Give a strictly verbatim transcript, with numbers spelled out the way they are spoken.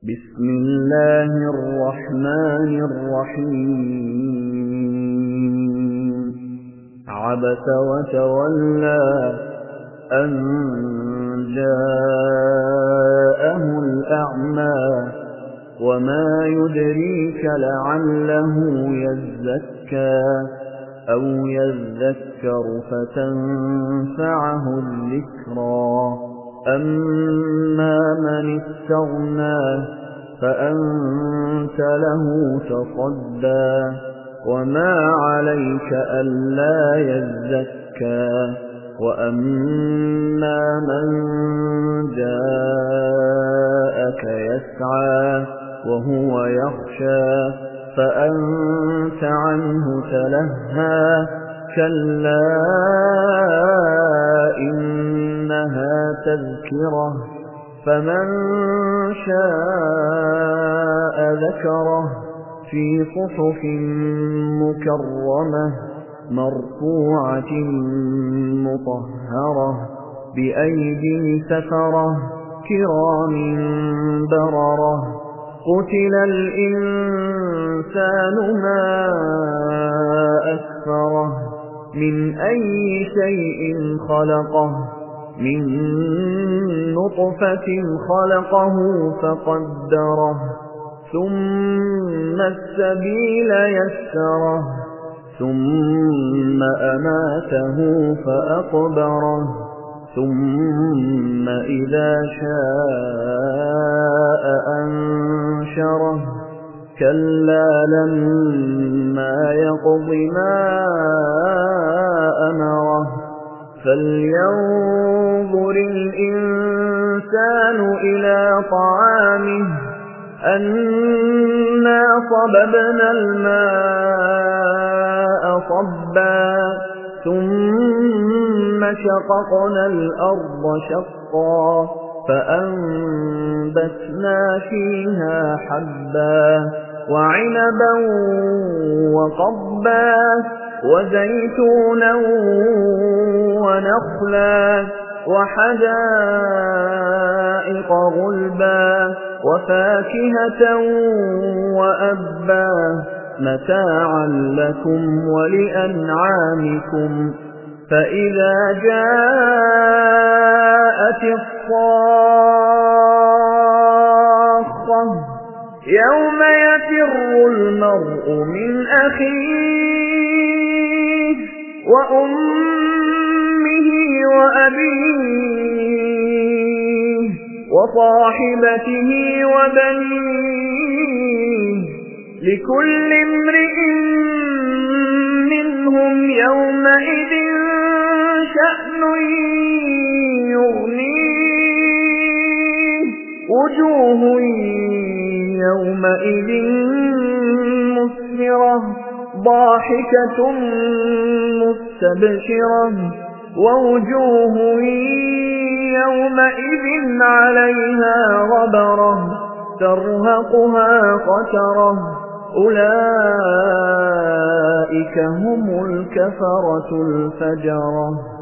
بسم الله الرحمن الرحيم عبس وتولى أن جاءه الأعمى وما يدريك لعله يزكى أو يذكر فتنفعه الذكرى أما من استغنى فأنت له تصدى وما عليك ألا يزكى وأما من جاءك يسعى وهو يخشى فأنت عنه تلهى كلا إنها تذكرة فمن شاء ذكره في صحف مكرمة مرفوعة مطهرة بأيدي سفرة كرام بررة قتل الإنسان ما أكفره من أي شيء خلقه من نطفة خلقه فقدره ثم السبيل يسره ثم أماته فأقبره ثم إذا شاء أنشره كلا لما يقض ما أمره فلينظر الإنسان إلى طعامه أنا صببنا الماء صبا ثم شققنا الأرض شقا فأنبتنا فيها حبا وعنبا وقضبا وزيتونا ونخلا وحدائق غلبا وفاكهة وأبا متاعا لكم ولأنعامكم فإذا جاءت الصاخة يوم يفر المرء من أخيه وأمه وأبيه وصاحبته وبنيه لكل امرئ منهم يومئذ شأن يغنيه وجوه يومئذ مسفرة ضاحكة مستبشرة ووجوه يومئذ عليها غبرة ترهقها قترة أولئك هم الكفرة الفجرة.